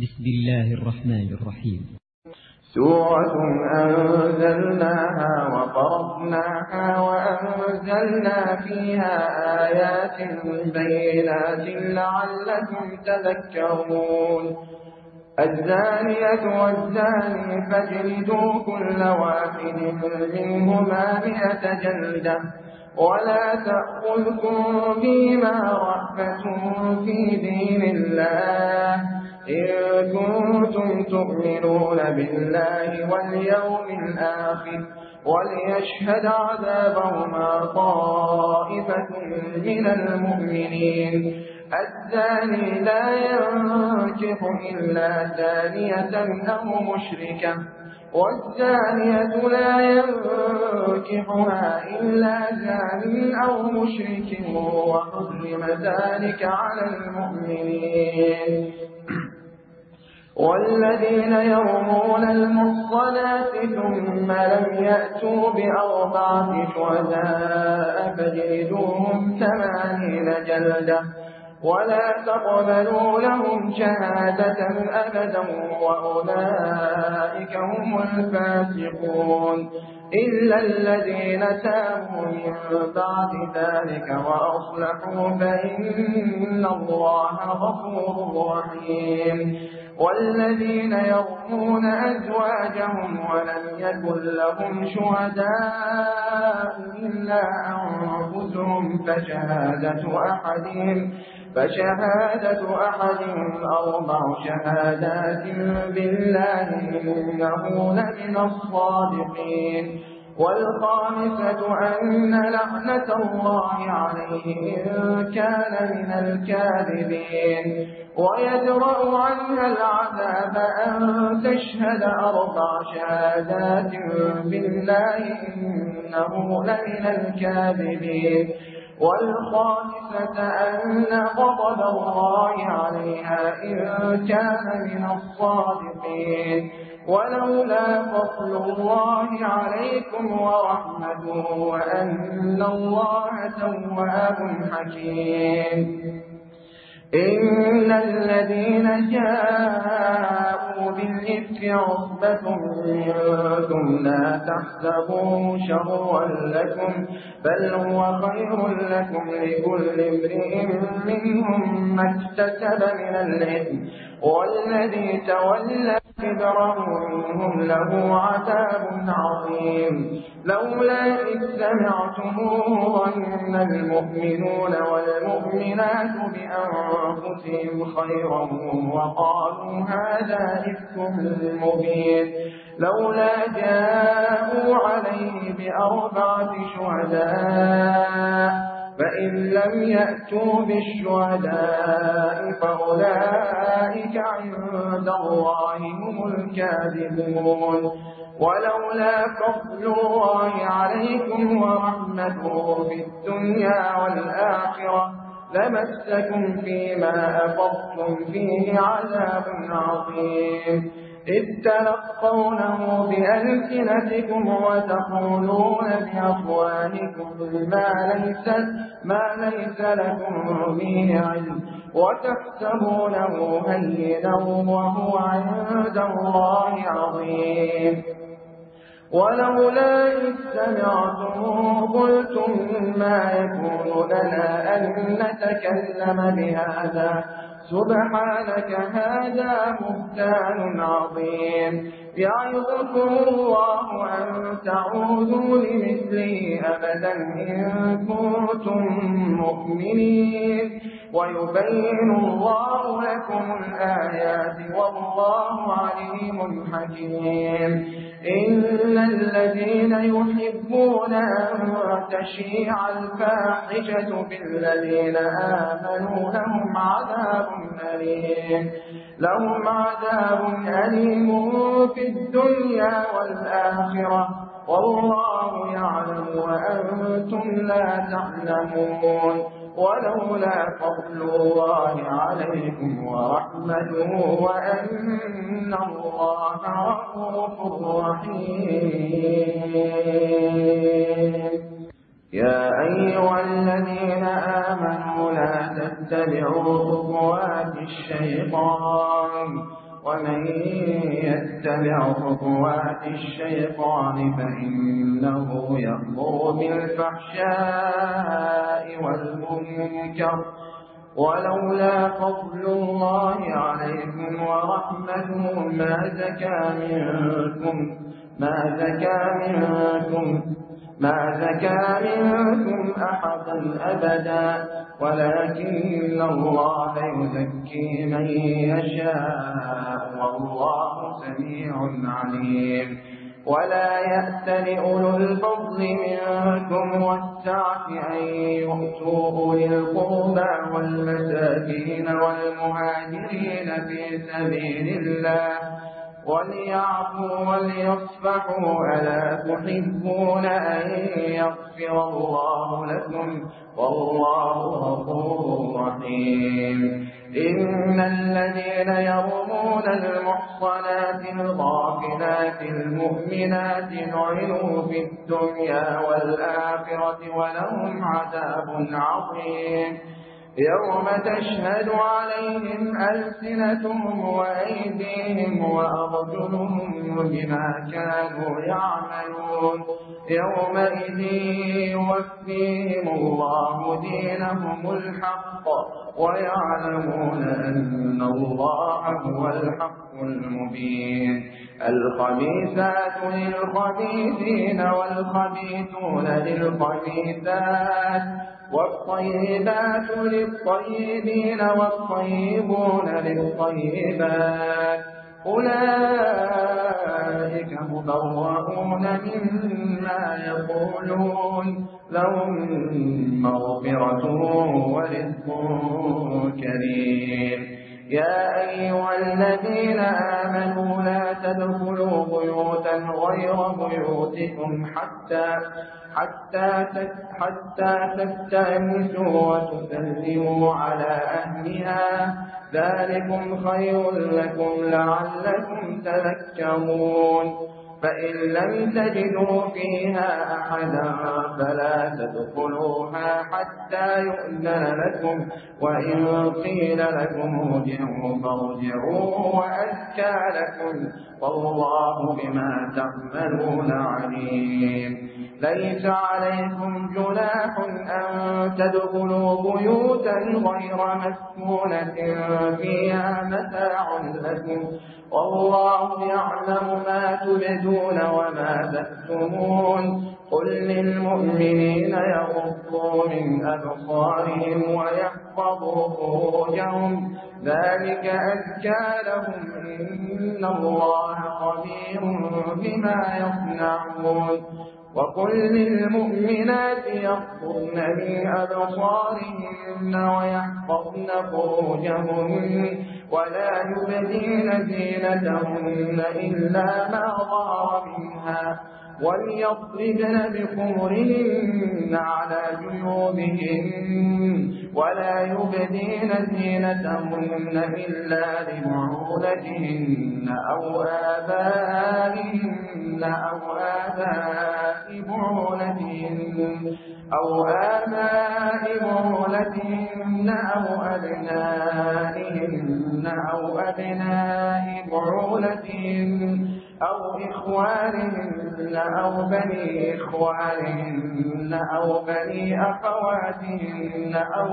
بسم الله الرحمن الرحيم. سورة أنزلناها وفرضناها وأنزلنا فيها آيات بينات لعلكم تذكرون. الزانية والزاني فاجلدوا كل واحد منهما 100 جلدة ولا تأخذكم بهما رأفة في دين الله إن كنتم تؤمنون بالله واليوم الآخر وليشهد عذابهما طائفة من المؤمنين. الزاني لا ينكح إلا زانية أو مشركة والزانية لا ينكحها إلا زان أو مشرك وحرم ذلك على المؤمنين. والذين يرمون المحصنات ثم لم يأتوا ب4 شهداء فاجلدوهم 80 جلدة ولا تقبلوا لهم شهادة أبدا وأولئك هم الفاسقون إلا الذين تابوا من بعد ذلك وأصلحوا فإن الله غفور رحيم. والذين يرمون أزواجهم ولم يكن لهم شهداء إلا أنفسهم فشهادة أحدهم 4 شهادات بالله إنه لمن الصادقين. والخامسة أن لعنة الله عليه إن كان من الكاذبين. ويدرأ عنها العذاب أن تشهد 4 شهادات بالله إنه لمن الكاذبين. والخامسة أن غضب الله عليها إن كان من الصادقين. ولولا فضل الله عليكم ورحمته وأن الله تواب حكيم. إن الذين جاءوا بالإفك عصبة منكم لا تحسبوه شرا لكم بل هو خير لكم لكل امرئ منهم ما اكتسب من الإثم والذي تولى كبره منهم له عذاب عظيم. لولا إذ سمعتموه ظن المؤمنون والمؤمنات بأنفسهم خيرا وقالوا هذا إفك مبين. لولا جاءوا عليه ب4 شهداء فإن لم يأتوا بالشهداء فأولئك عند الله هم الكاذبون. ولولا فضل الله عليكم ورحمته في الدنيا والآخرة لمسكم فيما أفضتم فيه عذاب عظيم. إذ تلقونه بألسنتكم وتقولون بأفواهكم ما ليس لكم به علم وتحسبونه هينا وهو عند الله عظيم. ولولا إذ سمعتموه قلتم ما يكون لنا أن نتكلم بهذا سبحانك هذا بهتان عظيم. يعظكم الله أن تعودوا لمثله أبدا إن كنتم مؤمنين ويبين الله لكم الآيات والله عليم حكيم. إن الذين يحبون أن تشيع الفاحشة بالذين آمنوا لهم عذاب أليم في الدنيا والآخرة والله يعلم وأنتم لا تعلمون. ولولا فضل الله عليكم ورحمته وأن الله رؤوف رحيم. يا أيها الذين آمنوا لا تتبعوا خطوات الشيطان ومن يتبع خطوات الشيطان فإنه يأمر بالفحشاء والمنكر ولولا فضل الله عليكم ورحمته ما زكى منكم أحدا أبدا ولكن الله يزكي من يشاء والله سميع عليم ولا يأتل أولو الفضل منكم والسعة أن يؤتوا أولي القربى والمساكين والمهاجرين في سبيل الله وليعفوا وليصفحوا ألا تحبون أن يغفر الله لكم والله غفور رحيم إن الذين يرمون المحصنات الغافلات المؤمنات لعنوا في الدنيا والآخرة ولهم عذاب عظيم يوم تشهد عليهم ألسنتهم وأيديهم وأرجلهم بما كانوا يعملون يومئذ يوفيهم الله دينهم الحق ويعلمون أن الله هو الحق المبين الخبيثات للخبيثين والخبيثون للخبيثات والطيبات للطيبين والطيبون للطيبات أولئك مبرؤون مما يقولون لهم مغفرة ورزق كريم يا أيها الذين آمنوا لا تدخلوا بيوتا غير بيوتكم حتى تستأنسوا وتسلموا على أهلها ذلكم خير لكم لعلكم تذكرون فإن لم تجدوا فيها أحدا فلا تدخلوها حتى يؤذن لكم وإن قيل لكم ارجعوا فارجعوا وأزكى لكم والله بما تعملون عليم ليس عليكم جناح أن تدخلوا بيوتا غير مسكونة فيها متاع لكم والله يعلم ما تبدون وما تكتمون قل للمؤمنين يغضوا من أبصارهم ويحفظوا فروجهم ذلك أزكى لهم إن الله خبير بما يصنعون وقل للمؤمنات يغضن من أبصارهن ويحفظن فروجهن ولا يبدين زينتهن إلا ما ظهر منها وليضربن بخمرهن على جيوبهن ولا يبدين زينتهن إلا لبعولتهن أو آبائهن أو آباء بعولتهن أو أبنائهن أو أبناء بعولتهن أو إخوانهن أو بني إخوانهن أو بني أخواتهن أو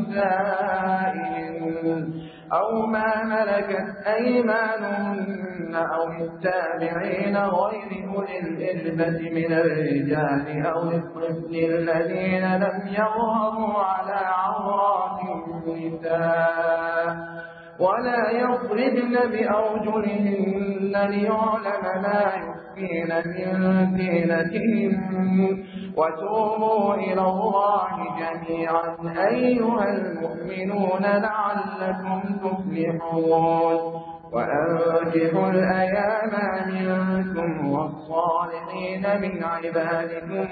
نسائهن أو ما ملكت أيمانهن أو التابعين غير أولي الإربة من الرجال أو الطفل الذين لم يظهروا على عورات النساء ولا يضربن بأرجلهن ليعلم ما يخفين من زينتهن وتوبوا إلى الله جميعا أيها المؤمنون لعلكم تفلحون وأنكحوا الأيام منكم والصالحين من عبادكم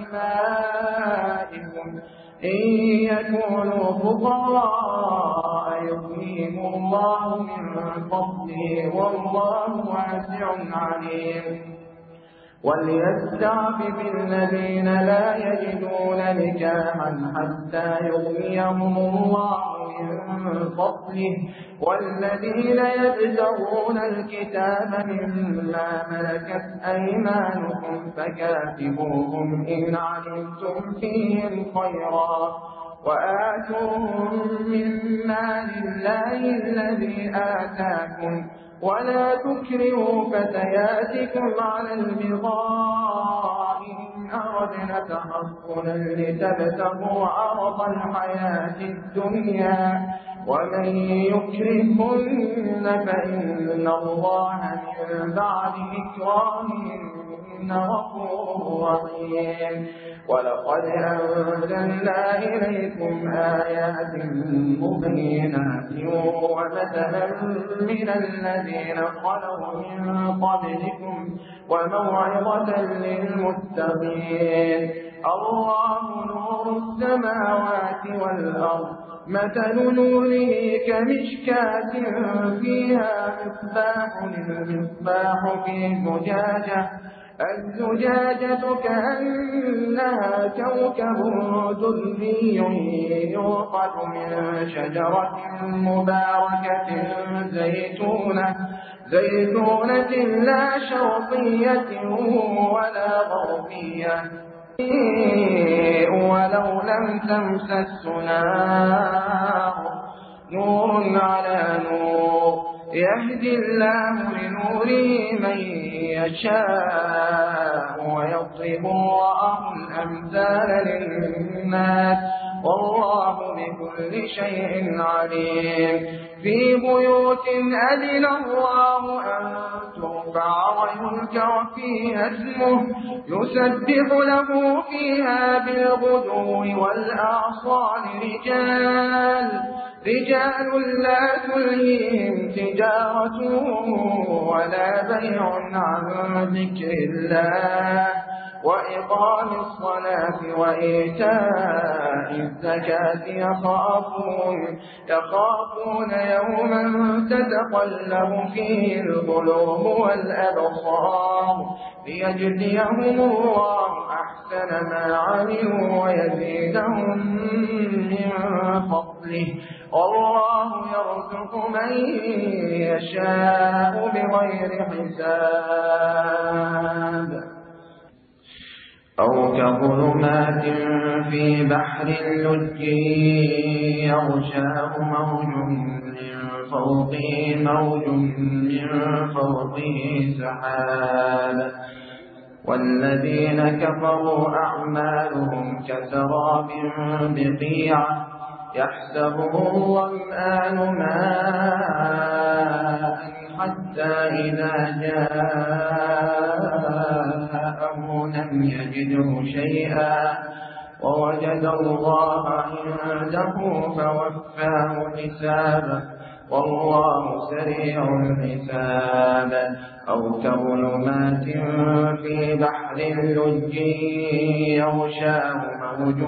وإمائكم إن يكونوا فقراء يغنيهم الله من فضله والله واسع عليم وليستعفف الذين لا يجدون نكاحا حتى يغنيهم الله من من فضله والذين يبتغون الكتاب مما ملكت أيمانكم فكاتبوهم إن علمتم فيهم خيرا وآتوهم مما لله الذي آتاكم ولا تكرهوا فتياتكم على البغاء إن أردنا تحصنا لتبتغوا عرض الحياة الدنيا ومن يكرهن فإن الله من بعد إكراههن غفور رحيم ولقد أنزلنا إليكم آيات مبينات ومثلا من الذين خلوا من قبلكم وموعظة للمتقين الله نور السماوات والأرض مثل نوره كمشكاة فيها المصباح في زجاجة الزجاجة كأنها كوكب دري يوقد من شجرة مباركة زيتونة لا شرقية ولا غربية ولو لم تمسس نور على نور يهدي الله لنوره من يشاء ويضرب الله الأمثال للناس والله بكل شيء عليم في بيوت أذن الله أن ترفع ويذكر فيها اسمه يسبح له فيها بالغدو والآصال رجال لا تلهيهم تجارة ولا بيع عن ذكر الله وإقام الصلاة وإيتاء الزكاة يخافون يوما تتقلب فيه القلوب والأبصار ليجزيهم الله أحسن ما عملوا ويزيدهم من فضله والله يرزق من يشاء بغير حساب أو كظلمات في بحر اللج يغشاه موج من فوقه سحاب والذين كفروا أعمالهم كسراب بقيعة يحسبه الظمآن ماء حتى إذا جاءه لم يجده شيئا ووجد الله عنده فوفاه حسابه والله سريع الحساب أو كظلمات في بحر اللج يغشاه موج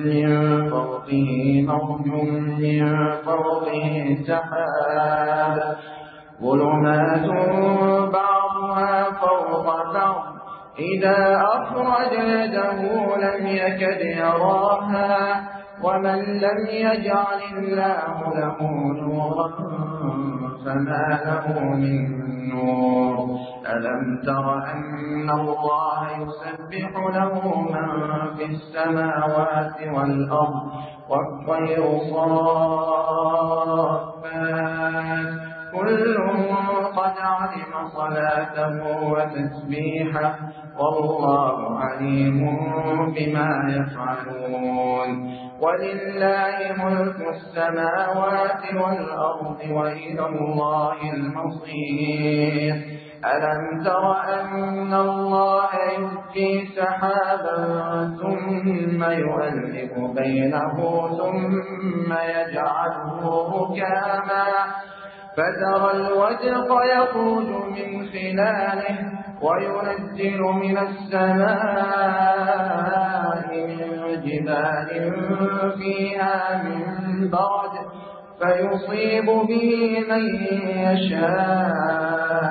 من فوقه سحاب ظلمات بعضها فوق بعض إذا أخرج يده لم يكد يراها ومن لم يجعل الله له نورا فما له من نور ألم تر أن الله يسبح له من في السماوات والأرض والطير صافات كل قد علم صلاته وتسبيحه والله عليم بما يفعلون ولله ملك السماوات والأرض وإلى الله المصير ألم تر أن الله يزجي سحابا ثم يؤلف بينه ثم يجعله ركاما فترى الودق يخرج من خلاله وينزل من السماء من جبال فيها من برد فيصيب به من يشاء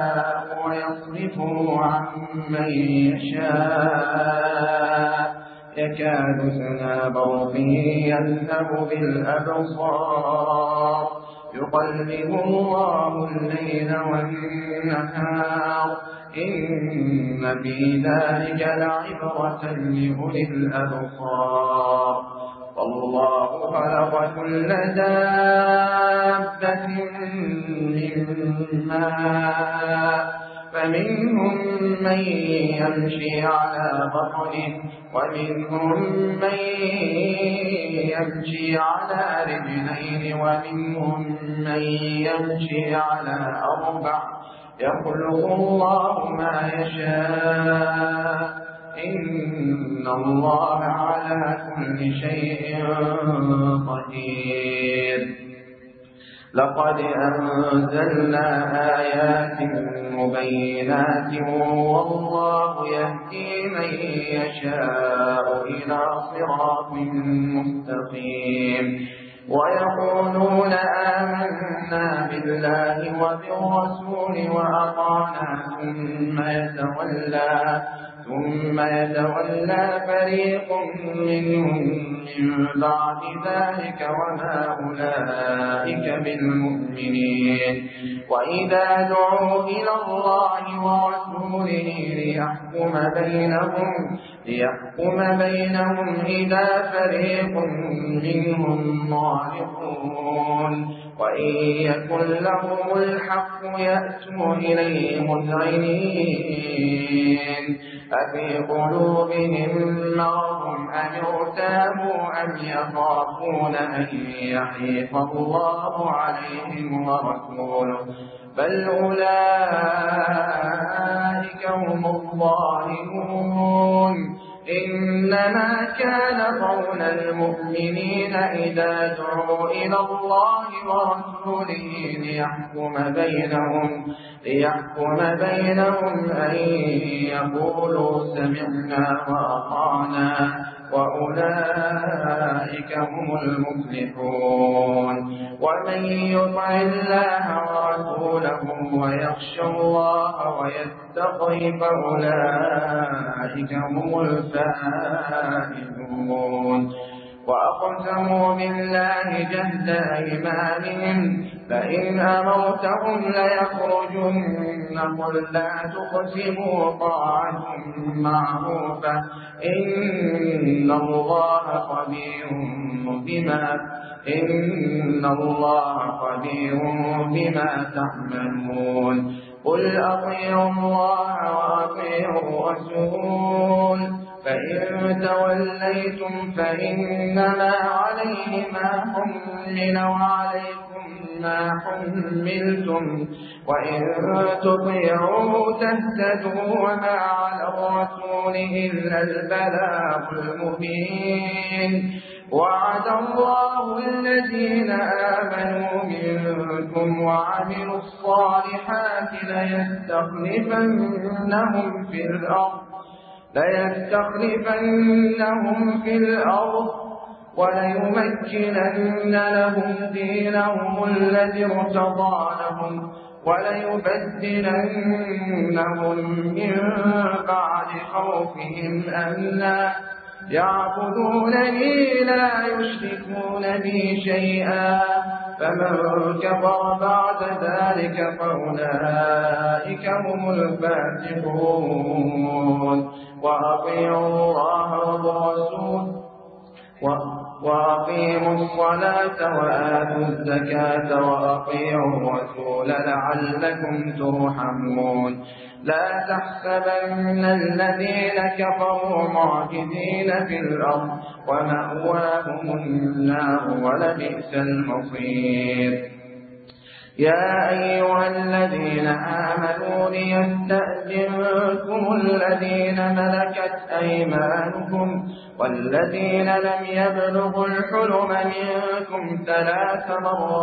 ويصرفه عن من يشاء يكاد سنا برقه يذهب بالأبصار يقلب الله الليل والنهار إن في ذلك لعبرة لأولي الأبصار والله خلق كل دابة من ماء فمنهم من يمشي على بطنه ومنهم من يمشي على رجلين ومنهم من يمشي على أربع يخلق الله ما يشاء إن الله على كل شيء قدير لقد أنزلنا آيات مبينات والله يهدي من يشاء إلى صراط مستقيم ويقولون آمنا بالله وبالرسول وأطعنا ثم يتولى فريق منهم من بعد ذلك وما أولئك بالمؤمنين وإذا دعوا إلى الله ورسوله ليحكم بينهم إذا فريق منهم معرضون وإن يكن لهم الحق يأتوا إليه مذعنين أفي قلوبهم مرض أم ارتابوا أم يخافون أن يحيف الله عليهم ورسوله بل أولئك هم الظالمون إنما كان قول المؤمنين إذا دعوا إلى الله ورسوله ليحكم بينهم أن يقولوا سمعنا وأطعنا وأولئك هم المفلحون ومن يطع الله ورسوله ويخشى الله ويتقي فأولئك هم الفائزون وأقسموا بالله جهد أيمانهم فإن أمرتهم ليخرجن قل لا تقسموا طاعة معروفة إن الله خبير بما تعملون قل أطيعوا الله وأطيعوا الرسول فإن توليتم فإنما عليه ما حمل وعليكم ما حملتم وإن تطيعوا تهتدوا وما على الرسول إلا البلاغ المبين وعد الله الذين آمنوا منكم وعملوا الصالحات ليستخلفنهم في الأرض وليمكنن لهم دينهم الذي ارتضى لهم وليبدلنهم من بعد خوفهم أمنا يعبدونني لا يشركون بي شيئا فمن كفر بعد ذلك فأولئك هم الفاسقون وأطيعوا الله والرسول وأقيموا الصلاة وآتوا الزكاة وأطيعوا الرسول لعلكم ترحمون لا تحسبن الذين كفروا معجزين في الأرض ومأواهم النار ولبئس المصير يا أيها الذين آمنوا ليستأذنكم الذين ملكت أيمانكم والذين لم يبلغوا الحلم منكم 3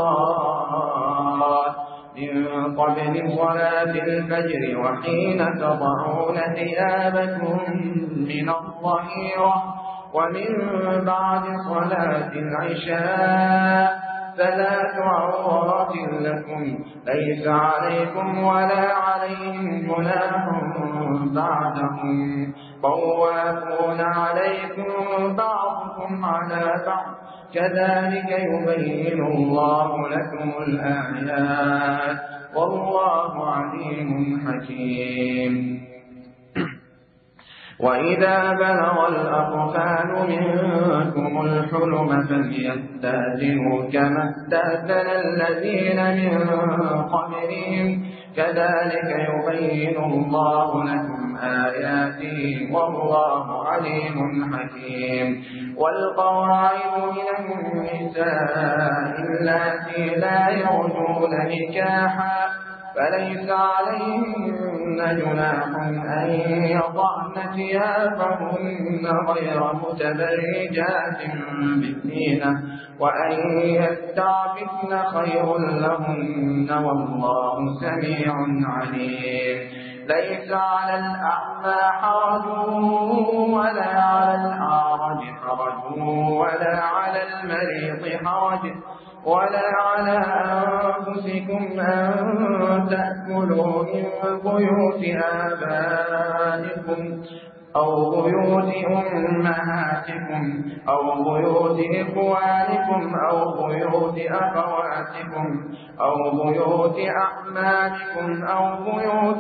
مرات من قبل صلاة الفجر وحين تضعون ثيابكم من الظهيرة ومن بعد صلاة العشاء ثلاث عورات لكم ليس عليكم ولا عليهم جناح بعدهم طوافون عليكم بعضكم على بعض كذلك يبين الله لكم الآيات والله عليم حكيم. وإذا بلغ الأطفال منكم الحلم فليستأذنوا كما استأذن الذين من قبلهم كذلك يبين الله لكم آياته والله عليم حكيم. والقواعد من النساء اللاتي لا يرجون نكاحا فليس عليهن جناح أن يضعن ثيابهن غير متبرجات بزينة وأن يستعففن خير لهن والله سميع عليم. ليس على الأعمى حرج ولا على الأعرج حرج ولا على المريض حرج ولا على أنفسكم أن تأكلوا من بيوت آبائكم أو بيوت أمهاتكم أو بيوت إخوانكم أو بيوت أخواتكم أو بيوت أعمامكم أو بيوت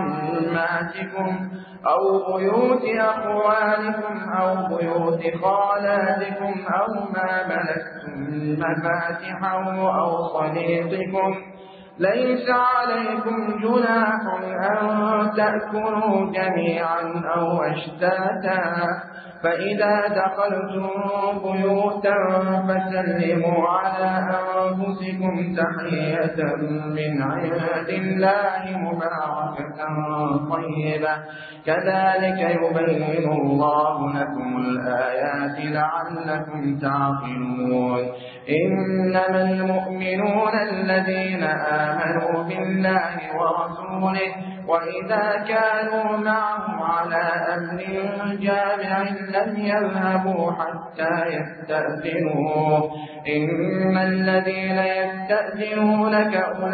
عماتكم أو بيوت أخوانكم أو بيوت خالاتكم أو ما ملكتم مفاتحه أو صديقكم ليس عليكم جناح أن تأكلوا جميعا أو أشتاتا فإذا دخلتم بيوتا فسلموا على أنفسكم تحية من عند الله مباركة طيبة كذلك يبين الله لكم الآيات لعلكم تعقلون. إنما المؤمنون الذين آمنوا بالله ورسوله وإذا كانوا معه على أمر جامع لم يذهبوا حتى يستأذنوه إن الذين يستأذنونك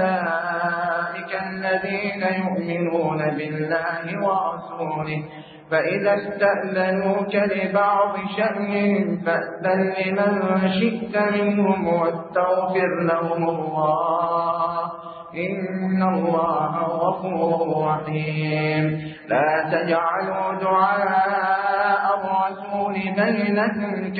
أولئك الذين يؤمنون بالله ورسوله فإذا استأذنوك لبعض شأنهم فأذن لمن شئت منهم واستغفر لهم الله إن الله غفور رحيم. لا تجعلوا دعاء الرسول بينكم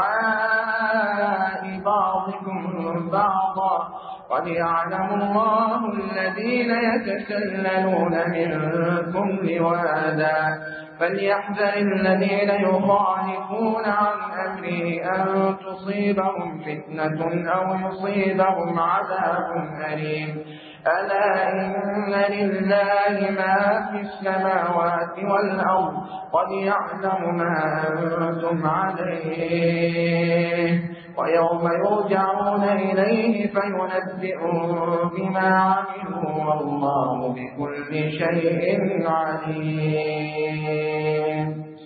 كدعاء بعضكم بعضا قد يعلم الله الذين يتسللون منكم لواذا فليحذر الذين يخالفون عن أمره أن تصيبهم فتنة أو يصيبهم عذاب أليم. ألا إن لله ما في السماوات والأرض قد يعلم ما أنتم عليه ويوم يرجعون إليه فينبئهم بما عملوا والله بكل شيء عليم.